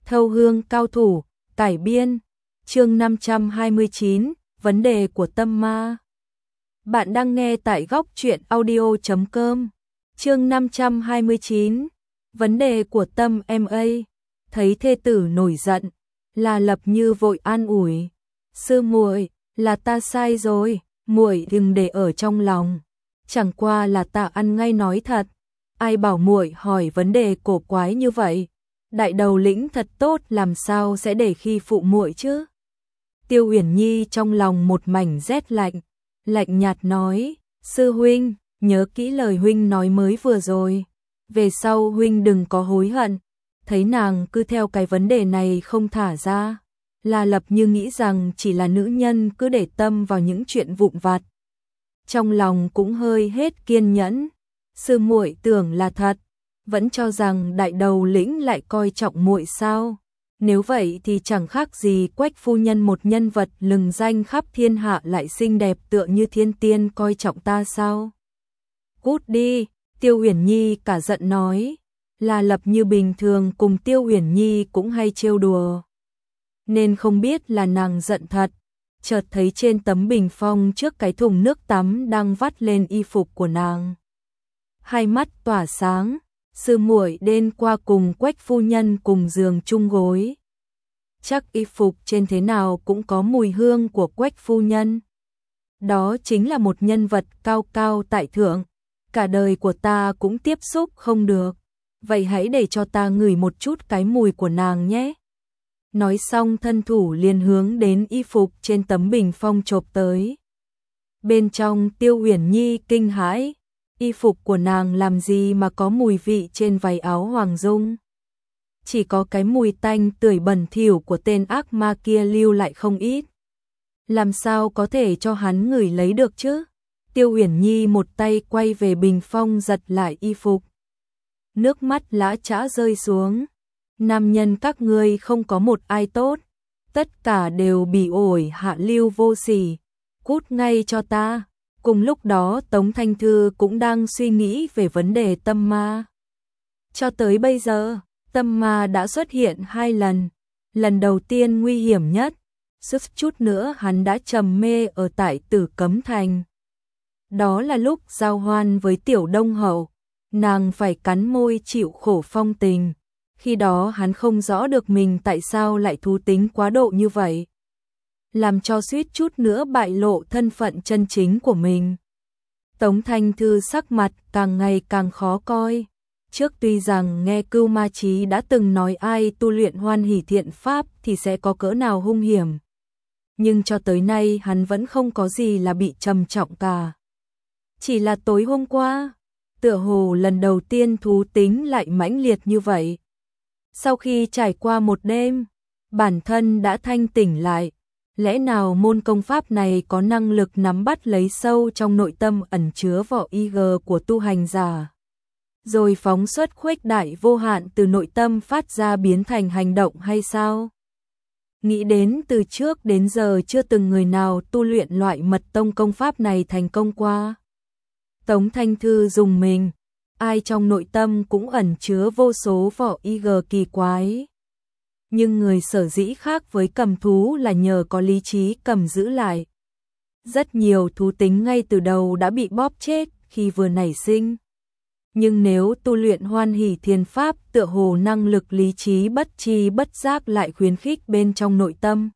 Thâu hương cao thủ, cải biên, chương 529, vấn đề của tâm ma. Bạn đang nghe tại góc truyện audio.com, chương 529, vấn đề của tâm ma. Thấy thê tử nổi giận, La Lập Như vội an ủi, sư muội, là ta sai rồi, muội đừng để ở trong lòng, chẳng qua là ta ăn ngay nói thật, ai bảo muội hỏi vấn đề cổ quái như vậy. Đại đầu lĩnh thật tốt làm sao sẽ để khi phụ muội chứ? Tiêu Uyển Nhi trong lòng một mảnh rét lạnh, lạnh nhạt nói, sư huynh, nhớ kỹ lời huynh nói mới vừa rồi, về sau huynh đừng có hối hận. Thấy nàng cứ theo cái vấn đề này không thả ra, La Lập Như nghĩ rằng chỉ là nữ nhân cứ để tâm vào những chuyện vụn vặt. Trong lòng cũng hơi hết kiên nhẫn, sư muội tưởng là thật, vẫn cho rằng đại đầu lĩnh lại coi trọng muội sao? Nếu vậy thì chẳng khác gì Quách phu nhân, một nhân vật lừng danh khắp thiên hạ lại xinh đẹp tựa như thiên tiên, coi trọng ta sao? Cút đi, Tiêu Uyển Nhi cả giận nói. La Lập Như bình thường cùng Tiêu Uyển Nhi cũng hay trêu đùa, nên không biết là nàng giận thật. Chợt thấy trên tấm bình phong trước cái thùng nước tắm đang vắt lên y phục của nàng, hai mắt tỏa sáng. Sư muội đêm qua cùng Quách phu nhân cùng giường chung gối, chắc y phục trên thế nào cũng có mùi hương của Quách phu nhân. Đó chính là một nhân vật cao cao tại thượng, cả đời của ta cũng tiếp xúc không được, vậy hãy để cho ta ngửi một chút cái mùi của nàng nhé. Nói xong thân thủ liền hướng đến y phục trên tấm bình phong chộp tới. Bên trong Tiêu Uyển Nhi kinh hãi, y phục của nàng làm gì mà có mùi vị trên váy áo hoàng dung. Chỉ có cái mùi tanh tưởi bẩn thỉu của tên ác ma kia lưu lại không ít. Làm sao có thể cho hắn ngửi lấy được chứ? Tiêu Uyển Nhi một tay quay về bình phong giật lại y phục. Nước mắt lã chã rơi xuống. Nam nhân các ngươi không có một ai tốt, tất cả đều bị ổi hạ lưu vô sỉ, cút ngay cho ta. Cùng lúc đó Tống Thanh Thư cũng đang suy nghĩ về vấn đề tâm ma. Cho tới bây giờ, tâm ma đã xuất hiện 2 lần. Lần đầu tiên nguy hiểm nhất, suýt chút nữa hắn đã trầm mê ở tại Tử Cấm Thành. Đó là lúc giao hoan với Tiểu Đông Hậu, nàng phải cắn môi chịu khổ phong tình. Khi đó hắn không rõ được mình tại sao lại thú tính quá độ như vậy, làm cho suýt chút nữa bại lộ thân phận chân chính của mình. Tống Thanh Thư sắc mặt càng ngày càng khó coi. Trước tuy rằng nghe Cưu Ma Chí đã từng nói ai tu luyện Hoan Hỷ Thiện Pháp thì sẽ có cỡ nào hung hiểm, nhưng cho tới nay hắn vẫn không có gì là bị trầm trọng cả. Chỉ là tối hôm qua, tựa hồ lần đầu tiên thú tính lại mãnh liệt như vậy. Sau khi trải qua một đêm, bản thân đã thanh tỉnh lại. Lẽ nào môn công pháp này có năng lực nắm bắt lấy sâu trong nội tâm ẩn chứa vỏ IG của tu hành giả, rồi phóng xuất khuếch đại vô hạn từ nội tâm phát ra biến thành hành động hay sao? Nghĩ đến từ trước đến giờ chưa từng người nào tu luyện loại mật tông công pháp này thành công qua. Tống Thanh Thư dùng mình, ai trong nội tâm cũng ẩn chứa vô số vỏ IG kỳ quái. Nhưng người sở dĩ khác với cầm thú là nhờ có lý trí cầm giữ lại. Rất nhiều thú tính ngay từ đầu đã bị bóp chết khi vừa nảy sinh. Nhưng nếu tu luyện Hoan Hỷ Thiền Pháp, tựa hồ năng lực lý trí bất tri bất giác lại khuyến khích bên trong nội tâm.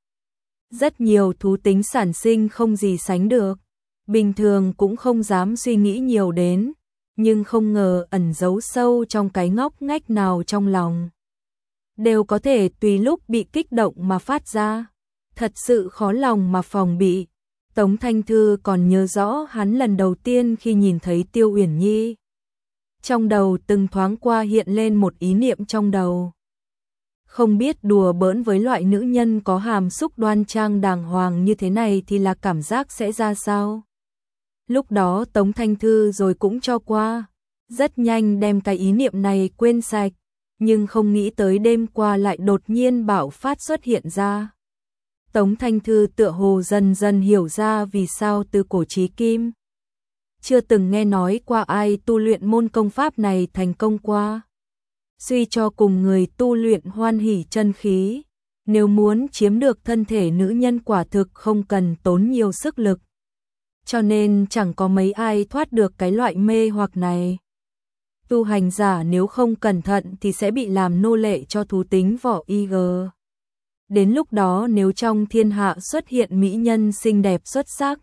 Rất nhiều thú tính sản sinh không gì sánh được. Bình thường cũng không dám suy nghĩ nhiều đến, nhưng không ngờ ẩn giấu sâu trong cái ngóc ngách nào trong lòng, đều có thể tùy lúc bị kích động mà phát ra. Thật sự khó lòng mà phòng bị. Tống Thanh Thư còn nhớ rõ hắn lần đầu tiên khi nhìn thấy Tiêu Uyển Nhi. Trong đầu từng thoáng qua hiện lên một ý niệm trong đầu. Không biết đùa bỡn với loại nữ nhân có hàm xúc đoan trang đàng hoàng như thế này thì là cảm giác sẽ ra sao? Lúc đó Tống Thanh Thư rồi cũng cho qua, rất nhanh đem cái ý niệm này quên sạch. Nhưng không nghĩ tới đêm qua lại đột nhiên bạo phát xuất hiện ra. Tống Thanh Thư tựa hồ dần dần hiểu ra vì sao từ cổ chí kim chưa từng nghe nói qua ai tu luyện môn công pháp này thành công qua. suy cho cùng người tu luyện hoan hỷ chân khí, nếu muốn chiếm được thân thể nữ nhân quả thực không cần tốn nhiều sức lực. Cho nên chẳng có mấy ai thoát được cái loại mê hoặc này. Tu hành giả nếu không cẩn thận thì sẽ bị làm nô lệ cho thú tính vỏ IG. Đến lúc đó nếu trong thiên hạ xuất hiện mỹ nhân xinh đẹp xuất sắc,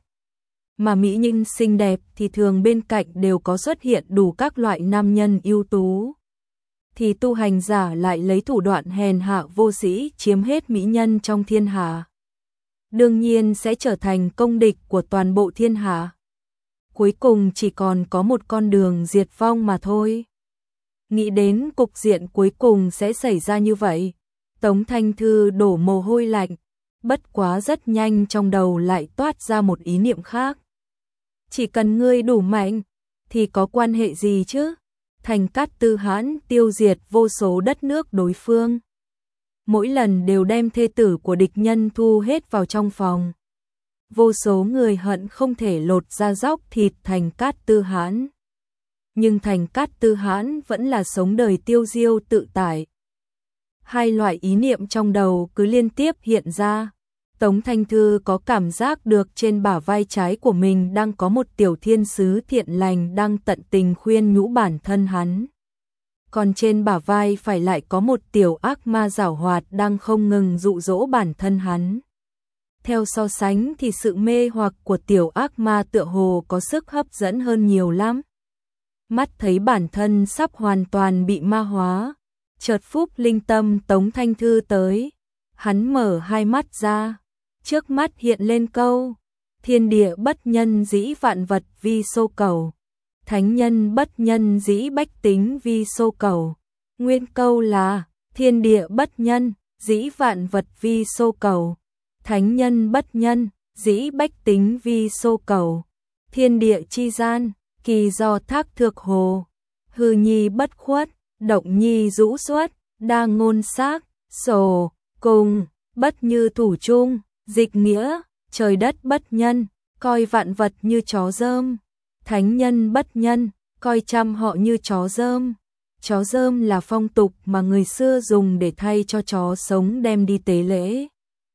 mà mỹ nhân xinh đẹp thì thường bên cạnh đều có xuất hiện đủ các loại nam nhân ưu tú, thì tu hành giả lại lấy thủ đoạn hèn hạ vô sĩ chiếm hết mỹ nhân trong thiên hạ. Đương nhiên sẽ trở thành công địch của toàn bộ thiên hạ. Cuối cùng chỉ còn có một con đường diệt vong mà thôi. Nghĩ đến cục diện cuối cùng sẽ xảy ra như vậy, Tống Thanh Thư đổ mồ hôi lạnh, bất quá rất nhanh trong đầu lại toát ra một ý niệm khác. Chỉ cần ngươi đủ mạnh, thì có quan hệ gì chứ? Thành Cát Tư Hãn tiêu diệt vô số đất nước đối phương. Mỗi lần đều đem thê tử của địch nhân thu hết vào trong phòng. Vô số người hận không thể lột ra róc thịt Thành Cát Tư Hãn. Nhưng Thành Cát Tư Hãn vẫn là sống đời tiêu diêu tự tại. Hai loại ý niệm trong đầu cứ liên tiếp hiện ra. Tống Thanh Thư có cảm giác được trên bả vai trái của mình đang có một tiểu thiên sứ thiện lành đang tận tình khuyên nhủ bản thân hắn. Còn trên bả vai phải lại có một tiểu ác ma giảo hoạt đang không ngừng dụ dỗ bản thân hắn. Theo so sánh thì sự mê hoặc của tiểu ác ma tựa hồ có sức hấp dẫn hơn nhiều lắm. Mắt thấy bản thân sắp hoàn toàn bị ma hóa, chợt phúc linh tâm Tống Thanh Thư tới. Hắn mở hai mắt ra, trước mắt hiện lên câu: thiên địa bất nhân dĩ vạn vật vi xô cầu, thánh nhân bất nhân dĩ bách tính vi xô cầu. Nguyên câu là: thiên địa bất nhân dĩ vạn vật vi xô cầu, thánh nhân bất nhân dĩ bách tính vi xô cầu. Thiên địa chi gian, kỳ do thác thược hồ, hư nhi bất khuất, động nhi rũ xuất, đa ngôn xác, sổ, cùng, bất như thủ chung, dịch nghĩa, trời đất bất nhân, coi vạn vật như chó dơm, thánh nhân bất nhân, coi trăm họ như chó dơm. Chó dơm là phong tục mà người xưa dùng để thay cho chó sống đem đi tế lễ.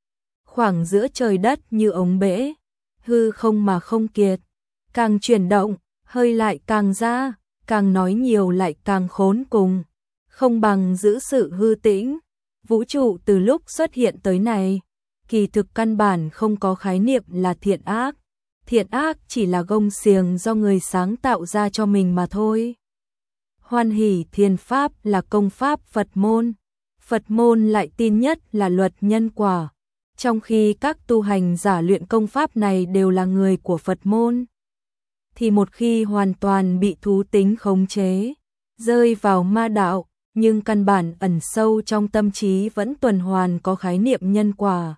Khoảng giữa trời đất như ống bể, hư không mà không kiệt, càng chuyển động, hơi lại càng ra, càng nói nhiều lại càng khốn cùng, không bằng giữ sự hư tĩnh. Vũ trụ từ lúc xuất hiện tới này, kỳ thực căn bản không có khái niệm là thiện ác. Thiện ác chỉ là gông xiềng do người sáng tạo ra cho mình mà thôi. Hoan hỷ thiền pháp là công pháp Phật môn. Phật môn lại tin nhất là luật nhân quả. Trong khi các tu hành giả luyện công pháp này đều là người của Phật môn, thì một khi hoàn toàn bị thú tính khống chế, rơi vào ma đạo, nhưng căn bản ẩn sâu trong tâm trí vẫn tuần hoàn có khái niệm nhân quả.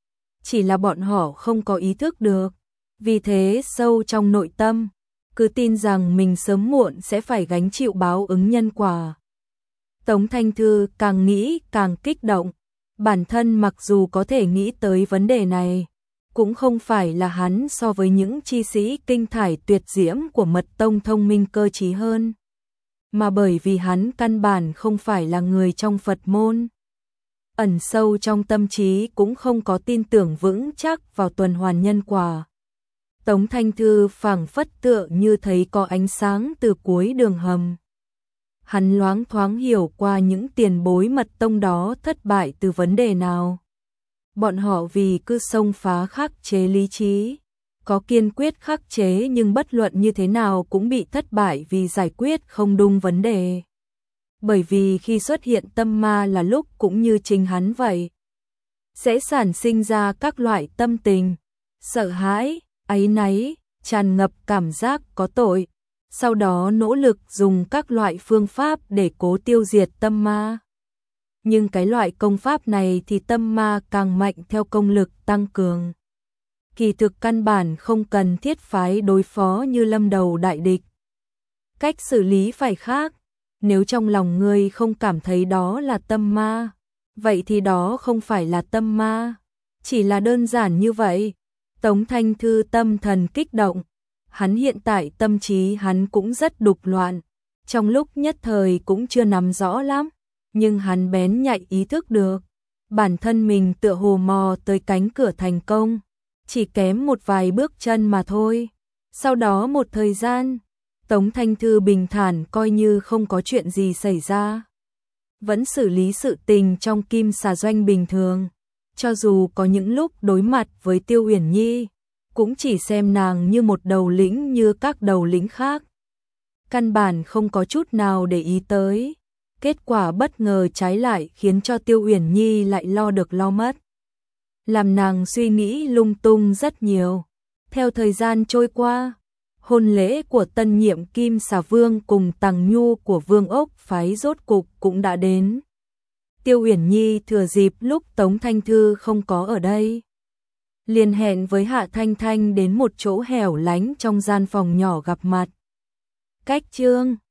Chỉ là bọn họ không có ý thức được, vì thế sâu trong nội tâm, cứ tin rằng mình sớm muộn sẽ phải gánh chịu báo ứng nhân quả. Tống Thanh Thư càng nghĩ càng kích động, bản thân mặc dù có thể nghĩ tới vấn đề này, cũng không phải là hắn so với những chi sĩ kinh thải tuyệt diễm của mật tông thông minh cơ trí hơn, mà bởi vì hắn căn bản không phải là người trong Phật môn. Ẩn sâu trong tâm trí cũng không có tin tưởng vững chắc vào tuần hoàn nhân quả. Tống Thanh Thư phảng phất tựa như thấy có ánh sáng từ cuối đường hầm. Hắn loáng thoáng hiểu qua những tiền bối mật tông đó thất bại từ vấn đề nào. Bọn họ vì cứ xông phá khắc chế lý trí, có kiên quyết khắc chế nhưng bất luận như thế nào cũng bị thất bại vì giải quyết không đúng vấn đề. Bởi vì khi xuất hiện tâm ma là lúc cũng như chính hắn vậy, sẽ sản sinh ra các loại tâm tình, sợ hãi, áy náy, tràn ngập cảm giác có tội, sau đó nỗ lực dùng các loại phương pháp để cố tiêu diệt tâm ma. Nhưng cái loại công pháp này thì tâm ma càng mạnh theo công lực tăng cường. Kỳ thực căn bản không cần thiết phái đối phó như lâm đầu đại địch. Cách xử lý phải khác. Nếu trong lòng ngươi không cảm thấy đó là tâm ma, vậy thì đó không phải là tâm ma. Chỉ là đơn giản như vậy. Tống Thanh Thư tâm thần kích động. Hắn hiện tại tâm trí hắn cũng rất đục loạn. Trong lúc nhất thời cũng chưa nắm rõ lắm, nhưng hắn bén nhạy ý thức được, bản thân mình tựa hồ mò tới cánh cửa thành công, chỉ kém một vài bước chân mà thôi. Sau đó một thời gian, Tống Thanh Thư bình thản coi như không có chuyện gì xảy ra. Vẫn xử lý sự tình trong Kim Xà Doanh bình thường, cho dù có những lúc đối mặt với Tiêu Uyển Nhi, cũng chỉ xem nàng như một đầu lĩnh như các đầu lĩnh khác. Căn bản không có chút nào để ý tới. Kết quả bất ngờ trái lại khiến cho Tiêu Uyển Nhi lại lo được lo mất. Làm nàng suy nghĩ lung tung rất nhiều. Theo thời gian trôi qua, hôn lễ của tân nhiệm Kim Xà Vương cùng Tằng Nhu của Vương Ốc phái rốt cục cũng đã đến. Tiêu Uyển Nhi thừa dịp lúc Tống Thanh Thư không có ở đây, liền hẹn với Hạ Thanh Thanh đến một chỗ hẻo lánh trong gian phòng nhỏ gặp mặt. Cách chương